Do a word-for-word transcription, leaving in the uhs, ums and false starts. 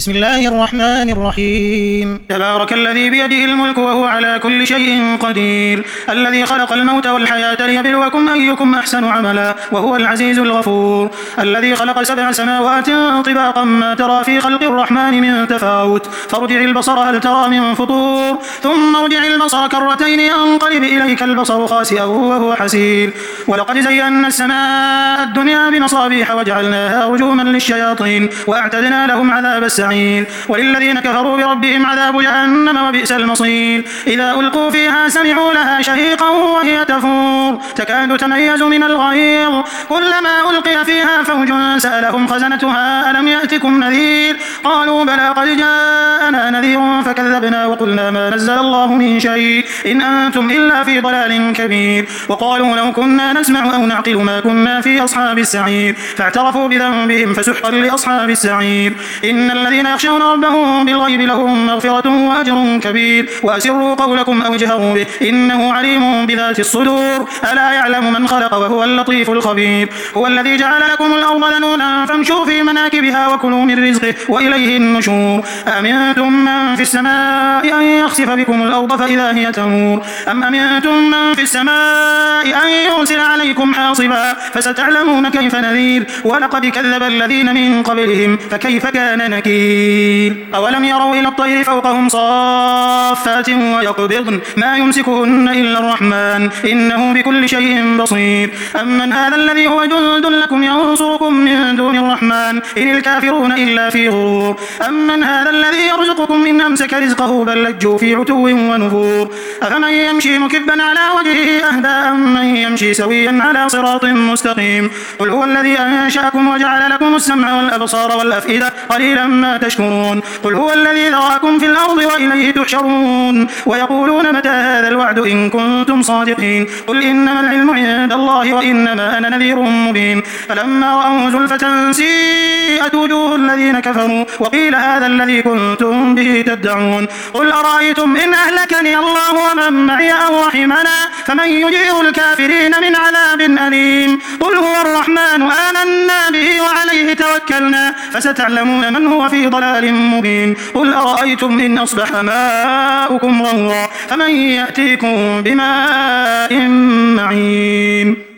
بسم الله الرحمن الرحيم تبارك الذي بيده الملك وهو على كل شيء قدير الذي خلق الموت والحياة ليبلوكم أيكم أحسن عملا وهو العزيز الغفور الذي خلق سبع سماوات طباقا ما ترى في خلق الرحمن من تفاوت فارجع البصر هل ترى من فطور ثم ارجع البصر كرتين ينقلب إليك البصر خاسئا وهو حسير ولقد زينا السماء الدنيا بمصابيح وجعلناها رجوما للشياطين وأعتدنا لهم عذاب السعير وللذين كفروا بربهم عذاب جهنم وبئس المصير إذا ألقوا فيها سمعوا لها شهيقا وهي تفور تكاد تميز من الغيظ كلما ألقي فيها فوج سألهم خزنتها ألم يأتكم نذير قالوا بلى قد جاءنا نذير فكذبنا وقلنا ما نزل الله من شيء إن أنتم إلا في ضلال كبير وقالوا لو كنا نسمع أو نعقل ما كنا في أصحاب السعير فاعترفوا بذنبهم فسحقا لأصحاب السعير إن الذين يخشون ربهم بالغيب لهم مغفرة وأجر كبير وأسروا قولكم أو اجهروا به إنه عليم بذات الصدور ألا يعلم من خلق وهو اللطيف الخبير هو الذي جعل لكم الأرض ذنونا فامشوا في مناكبها وكلوا من رزقه وإليه النشور أأمنتم من في السماء أن يخسف بكم الأرض فإذا هي تمور أم أمنتم من في السماء أن يرسل عليكم حاصبا فستعلمون كيف نذير ولقد كذب الذين من قبلهم فكيف كان نكير أولم يروا إلى الطير فوقهم صافات ويقبضن ما يمسكهن إلا الرحمن إنه بكل شيء بصير أمن هذا الذي هو جند لكم ينصركم من دون الرحمن إن الكافرون إلا في غرور أمن هذا الذي يرزقكم إن أمسك رزقه بل لجوا في عتو ونفور أفمن يمشي مكبا على وجهه أهدى أمن يمشي سويا على صراط مستقيم قل هو الذي أنشأكم وجعل لكم السمع والأبصار والأفئدة قليلا ما تشكرون قل هو الذي ذراكم في الأرض وإليه تحشرون ويقولون متى هذا الوعد إن كنتم صادقين قل إنما العلم عند الله وإنما أنا نذير مبين فلما رأوا زلفة سيئت وجوه الذين كفروا وقيل هذا الذي كنتم به تدعون قل أرأيتم إن أهلكني الله ومن معي أو رحمنا فمن يجير الكافرين من عذاب أليم قل هو الرحمن آمنا به وعليه توكلنا فستعلمون من هو في ضلال مبين قل أرأيتم إن أصبح ماؤكم غورا فمن يأتيكم بماء معين